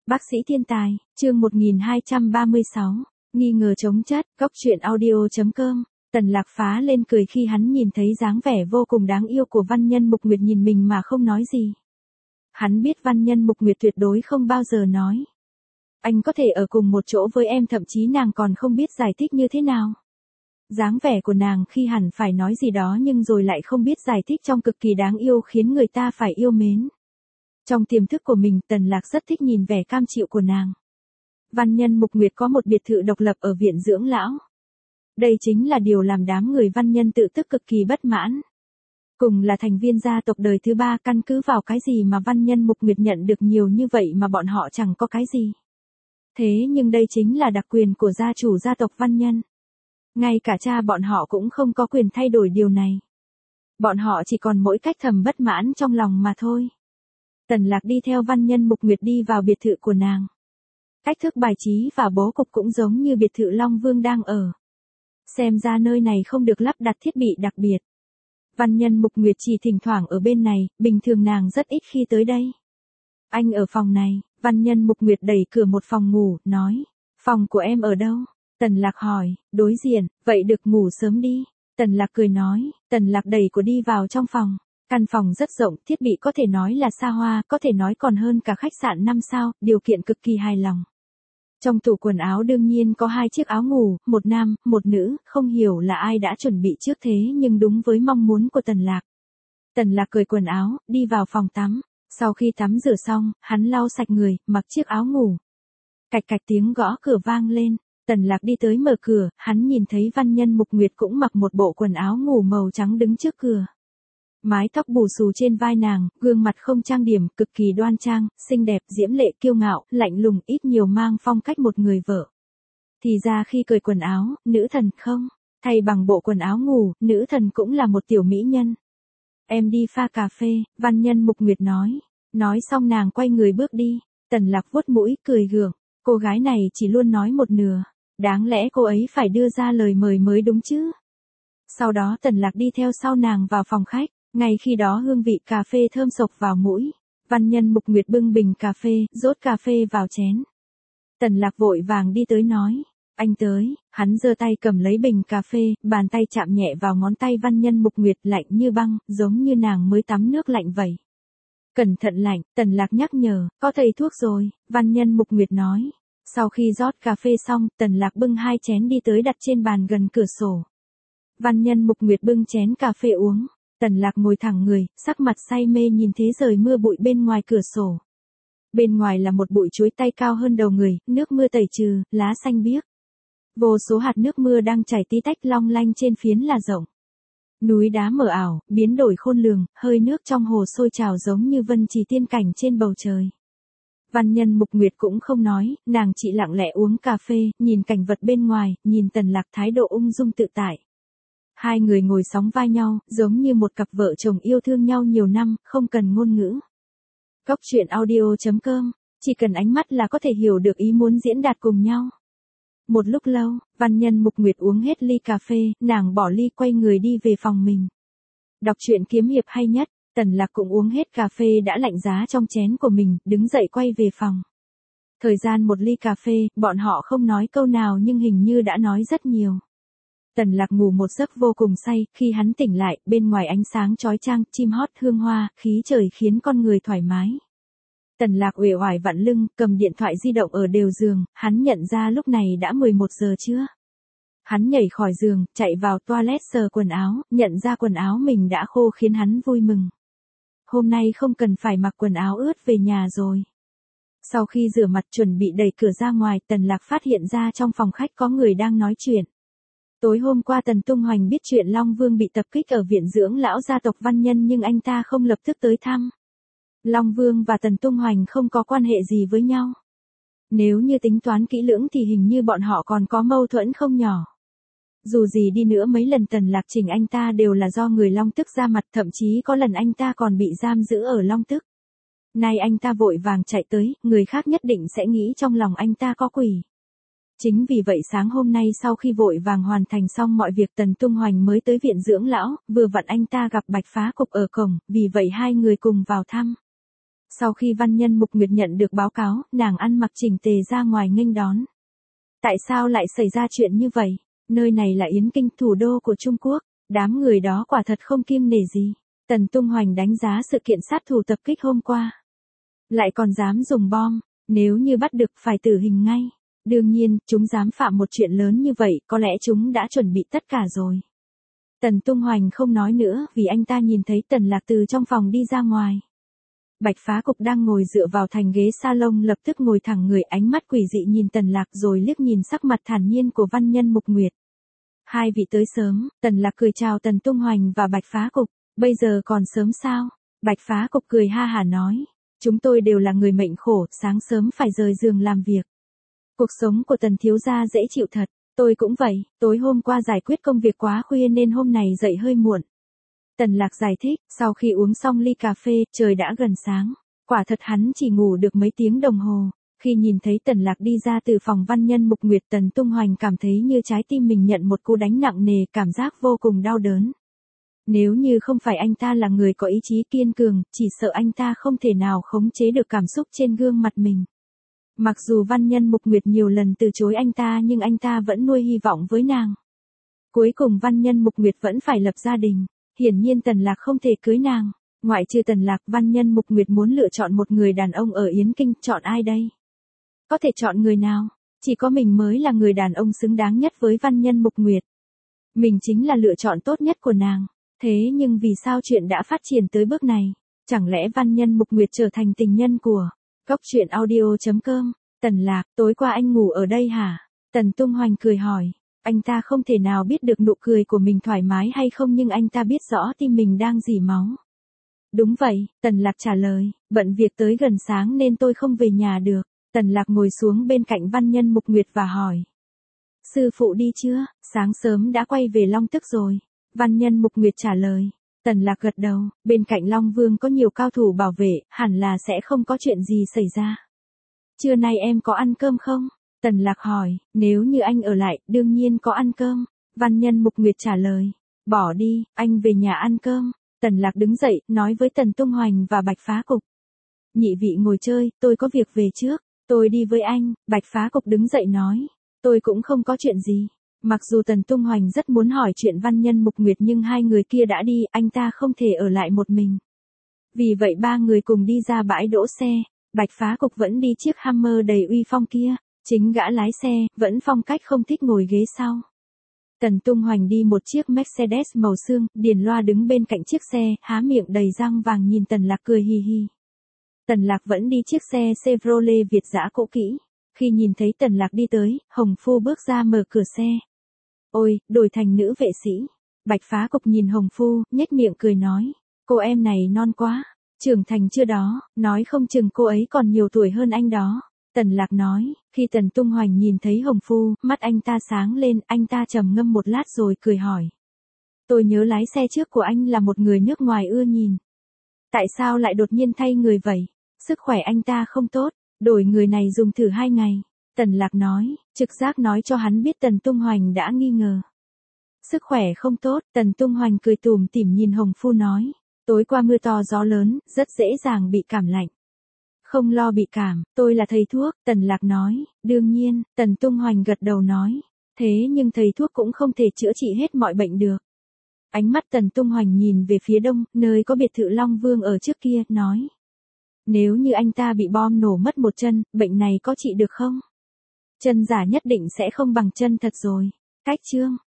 Bác sĩ thiên tài, chương 1236, nghi ngờ chống chất, góc truyện audio.com. Tần Lạc phá lên cười khi hắn nhìn thấy dáng vẻ vô cùng đáng yêu của Văn Nhân Mục Nguyệt nhìn mình mà không nói gì. Hắn biết Văn Nhân Mục Nguyệt tuyệt đối không bao giờ nói. Anh có thể ở cùng một chỗ với em, thậm chí nàng còn không biết giải thích như thế nào. Dáng vẻ của nàng khi hẳn phải nói gì đó nhưng rồi lại không biết giải thích trông cực kỳ đáng yêu khiến người ta phải yêu mến. Trong tiềm thức của mình, Tần Lạc rất thích nhìn vẻ cam chịu của nàng. Văn Nhân Mục Nguyệt có một biệt thự độc lập ở viện dưỡng lão. Đây chính là điều làm đám người Văn Nhân tự tức cực kỳ bất mãn. Cùng là thành viên gia tộc đời thứ 3, căn cứ vào cái gì mà Văn Nhân Mục Nguyệt nhận được nhiều như vậy mà bọn họ chẳng có cái gì. Thế nhưng đây chính là đặc quyền của gia chủ gia tộc Văn Nhân. Ngay cả cha bọn họ cũng không có quyền thay đổi điều này. Bọn họ chỉ còn mỗi cách thầm bất mãn trong lòng mà thôi. Tần Lạc đi theo Văn Nhân Mục Nguyệt đi vào biệt thự của nàng. Cách thức bài trí và bố cục cũng giống như biệt thự Long Vương đang ở. Xem ra nơi này không được lắp đặt thiết bị đặc biệt. Văn Nhân Mục Nguyệt chỉ thỉnh thoảng ở bên này, bình thường nàng rất ít khi tới đây. Anh ở phòng này. Văn Nhân Mục Nguyệt đẩy cửa một phòng ngủ, nói. Phòng của em ở đâu? Tần Lạc hỏi. Đối diện. Vậy được, ngủ sớm đi. Tần Lạc cười nói. Tần Lạc đẩy cửa đi vào trong phòng. Căn phòng rất rộng, thiết bị có thể nói là xa hoa, có thể nói còn hơn cả khách sạn 5 sao, điều kiện cực kỳ hài lòng. Trong tủ quần áo đương nhiên có 2 chiếc áo ngủ, một nam, một nữ, không hiểu là ai đã chuẩn bị trước thế nhưng đúng với mong muốn của Tần Lạc. Tần Lạc cởi quần áo, đi vào phòng tắm. Sau khi tắm rửa xong, hắn lau sạch người, mặc chiếc áo ngủ. Cạch cạch tiếng gõ cửa vang lên. Tần Lạc đi tới mở cửa, hắn nhìn thấy Văn Nhân Mục Nguyệt cũng mặc một bộ quần áo ngủ màu trắng đứng trước cửa. Mái tóc bù xù trên vai nàng, gương mặt không trang điểm, cực kỳ đoan trang, xinh đẹp, diễm lệ, kiêu ngạo, lạnh lùng, ít nhiều mang phong cách một người vợ. Thì ra khi cởi quần áo, nữ thần không, thay bằng bộ quần áo ngủ, nữ thần cũng là một tiểu mỹ nhân. Em đi pha cà phê, Văn Nhân Mục Nguyệt nói. Nói xong nàng quay người bước đi. Tần Lạc vuốt mũi, cười gượng. Cô gái này chỉ luôn nói một nửa. Đáng lẽ cô ấy phải đưa ra lời mời mới đúng chứ. Sau đó Tần Lạc đi theo sau nàng vào phòng khách. Ngay khi đó hương vị cà phê thơm sộc vào mũi. Văn Nhân Mục Nguyệt bưng bình cà phê, rót cà phê vào chén. Tần Lạc vội vàng đi tới nói. Anh tới. Hắn giơ tay cầm lấy bình cà phê, bàn tay chạm nhẹ vào ngón tay Văn Nhân Mục Nguyệt, lạnh như băng, giống như nàng mới tắm nước lạnh vậy. Cẩn thận lạnh. Tần Lạc nhắc nhở. Có thầy thuốc rồi. Văn Nhân Mục Nguyệt nói. Sau khi rót cà phê xong, Tần Lạc bưng 2 chén đi tới đặt trên bàn gần cửa sổ. Văn Nhân Mục Nguyệt bưng chén cà phê uống. Tần Lạc ngồi thẳng người, sắc mặt say mê nhìn thế trời mưa bụi bên ngoài cửa sổ. Bên ngoài là một bụi chuối tây cao hơn đầu người, nước mưa tẩy trừ, lá xanh biếc. Vô số hạt nước mưa đang chảy tí tách long lanh trên phiến là rộng. Núi đá mờ ảo, biến đổi khôn lường, hơi nước trong hồ sôi trào giống như vân trì tiên cảnh trên bầu trời. Văn Nhân Mục Nguyệt cũng không nói, nàng chỉ lặng lẽ uống cà phê, nhìn cảnh vật bên ngoài, nhìn Tần Lạc thái độ ung dung tự tại. Hai người ngồi sóng vai nhau, giống như một cặp vợ chồng yêu thương nhau nhiều năm, không cần ngôn ngữ. Góc truyện audio.com, chỉ cần ánh mắt là có thể hiểu được ý muốn diễn đạt cùng nhau. Một lúc lâu, Văn Nhân Mục Nguyệt uống hết ly cà phê, nàng bỏ ly quay người đi về phòng mình. Đọc truyện kiếm hiệp hay nhất, Tần Lạc cũng uống hết cà phê đã lạnh giá trong chén của mình, đứng dậy quay về phòng. Thời gian một ly cà phê, bọn họ không nói câu nào nhưng hình như đã nói rất nhiều. Tần Lạc ngủ một giấc vô cùng say, khi hắn tỉnh lại, bên ngoài ánh sáng chói chang, chim hót hương hoa, khí trời khiến con người thoải mái. Tần Lạc uể oải vặn lưng, cầm điện thoại di động ở đầu giường, hắn nhận ra lúc này đã 11 giờ trưa. Hắn nhảy khỏi giường, chạy vào toilet sờ quần áo, nhận ra quần áo mình đã khô khiến hắn vui mừng. Hôm nay không cần phải mặc quần áo ướt về nhà rồi. Sau khi rửa mặt chuẩn bị đẩy cửa ra ngoài, Tần Lạc phát hiện ra trong phòng khách có người đang nói chuyện. Tối hôm qua Tần Tung Hoành biết chuyện Long Vương bị tập kích ở viện dưỡng lão gia tộc Văn Nhân nhưng anh ta không lập tức tới thăm. Long Vương và Tần Tung Hoành không có quan hệ gì với nhau. Nếu như tính toán kỹ lưỡng thì hình như bọn họ còn có mâu thuẫn không nhỏ. Dù gì đi nữa mấy lần Tần Lạc chỉnh anh ta đều là do người Long Tức ra mặt, thậm chí có lần anh ta còn bị giam giữ ở Long Tức. Nay anh ta vội vàng chạy tới, người khác nhất định sẽ nghĩ trong lòng anh ta có quỷ. Chính vì vậy sáng hôm nay sau khi vội vàng hoàn thành xong mọi việc Tần Tung Hoành mới tới viện dưỡng lão, vừa vặn anh ta gặp Bạch Phá Cục ở cổng, vì vậy hai người cùng vào thăm. Sau khi Văn Nhân Mục Nguyệt nhận được báo cáo, nàng ăn mặc chỉnh tề ra ngoài nghênh đón. Tại sao lại xảy ra chuyện như vậy? Nơi này là Yến Kinh, thủ đô của Trung Quốc. Đám người đó quả thật không kiêng nể gì. Tần Tung Hoành đánh giá sự kiện sát thủ tập kích hôm qua. Lại còn dám dùng bom, nếu như bắt được phải tử hình ngay. Đương nhiên, chúng dám phạm một chuyện lớn như vậy, có lẽ chúng đã chuẩn bị tất cả rồi. Tần Tung Hoành không nói nữa vì anh ta nhìn thấy Tần Lạc từ trong phòng đi ra ngoài. Bạch Phá Cục đang ngồi dựa vào thành ghế salon lập tức ngồi thẳng người, ánh mắt quỷ dị nhìn Tần Lạc rồi liếc nhìn sắc mặt thản nhiên của Văn Nhân Mục Nguyệt. Hai vị tới sớm, Tần Lạc cười chào Tần Tung Hoành và Bạch Phá Cục, bây giờ còn sớm sao? Bạch Phá Cục cười ha hả nói, chúng tôi đều là người mệnh khổ, sáng sớm phải rời giường làm việc. Cuộc sống của Tần thiếu gia dễ chịu thật, tôi cũng vậy, tối hôm qua giải quyết công việc quá khuya nên hôm này dậy hơi muộn. Tần Lạc giải thích, sau khi uống xong ly cà phê, trời đã gần sáng. Quả thật hắn chỉ ngủ được mấy tiếng đồng hồ. Khi nhìn thấy Tần Lạc đi ra từ phòng Văn Nhân Mục Nguyệt, Tần Tung Hoành cảm thấy như trái tim mình nhận một cú đánh nặng nề, cảm giác vô cùng đau đớn. Nếu như không phải anh ta là người có ý chí kiên cường, chỉ sợ anh ta không thể nào khống chế được cảm xúc trên gương mặt mình. Mặc dù Văn Nhân Mục Nguyệt nhiều lần từ chối anh ta nhưng anh ta vẫn nuôi hy vọng với nàng. Cuối cùng Văn Nhân Mục Nguyệt vẫn phải lập gia đình. Hiển nhiên Tần Lạc không thể cưới nàng. Ngoại trừ Tần Lạc, Văn Nhân Mục Nguyệt muốn lựa chọn một người đàn ông ở Yến Kinh, chọn ai đây? Có thể chọn người nào? Chỉ có mình mới là người đàn ông xứng đáng nhất với Văn Nhân Mục Nguyệt. Mình chính là lựa chọn tốt nhất của nàng. Thế nhưng vì sao chuyện đã phát triển tới bước này? Chẳng lẽ Văn Nhân Mục Nguyệt trở thành tình nhân của Góc Truyện Audio.com? Tần Lạc, tối qua anh ngủ ở đây hả? Tần Tung Hoành cười hỏi. Anh ta không thể nào biết được nụ cười của mình thoải mái hay không nhưng anh ta biết rõ tim mình đang rỉ máu. Đúng vậy, Tần Lạc trả lời, bận việc tới gần sáng nên tôi không về nhà được. Tần Lạc ngồi xuống bên cạnh Văn Nhân Mục Nguyệt và hỏi. Sư phụ đi chưa? Sáng sớm đã quay về Long Tức rồi. Văn Nhân Mục Nguyệt trả lời. Tần Lạc gật đầu, bên cạnh Long Vương có nhiều cao thủ bảo vệ, hẳn là sẽ không có chuyện gì xảy ra. Trưa nay em có ăn cơm không? Tần Lạc hỏi, nếu như anh ở lại, đương nhiên có ăn cơm. Văn Nhân Mục Nguyệt trả lời, bỏ đi, anh về nhà ăn cơm. Tần Lạc đứng dậy, nói với Tần Tung Hoành và Bạch Phá Cục. Nhị vị ngồi chơi, tôi có việc về trước, tôi đi với anh. Bạch Phá Cục đứng dậy nói, tôi cũng không có chuyện gì. Mặc dù Tần Tung Hoành rất muốn hỏi chuyện Văn Nhân Mục Nguyệt nhưng hai người kia đã đi, anh ta không thể ở lại một mình. Vì vậy ba người cùng đi ra bãi đỗ xe, Bạch Phá Cục vẫn đi chiếc Hummer đầy uy phong kia. Chính gã lái xe, vẫn phong cách không thích ngồi ghế sau. Tần Tung Hoành đi một chiếc Mercedes màu xương, Điền Loa đứng bên cạnh chiếc xe, há miệng đầy răng vàng nhìn Tần Lạc cười hi hi. Tần Lạc vẫn đi chiếc xe Chevrolet Việt dã cũ kỹ. Khi nhìn thấy Tần Lạc đi tới, Hồng Phu bước ra mở cửa xe. Ôi, đổi thành nữ vệ sĩ. Bạch Phá Cục nhìn Hồng Phu, nhếch miệng cười nói. Cô em này non quá, trưởng thành chưa đó, nói không chừng cô ấy còn nhiều tuổi hơn anh đó. Tần Lạc nói, khi Tần Tung Hoành nhìn thấy Hồng Phu, mắt anh ta sáng lên, anh ta trầm ngâm một lát rồi cười hỏi. Tôi nhớ lái xe trước của anh là một người nước ngoài ưa nhìn. Tại sao lại đột nhiên thay người vậy? Sức khỏe anh ta không tốt, đổi người này dùng thử 2 ngày. Tần Lạc nói, trực giác nói cho hắn biết Tần Tung Hoành đã nghi ngờ. Sức khỏe không tốt, Tần Tung Hoành cười tủm tỉm nhìn Hồng Phu nói. Tối qua mưa to gió lớn, rất dễ dàng bị cảm lạnh. Không lo bị cảm, tôi là thầy thuốc, Tần Lạc nói, đương nhiên, Tần Tung Hoành gật đầu nói. Thế nhưng thầy thuốc cũng không thể chữa trị hết mọi bệnh được. Ánh mắt Tần Tung Hoành nhìn về phía đông, nơi có biệt thự Long Vương ở trước kia, nói. Nếu như anh ta bị bom nổ mất một chân, bệnh này có trị được không? Chân giả nhất định sẽ không bằng chân thật rồi. Cách chương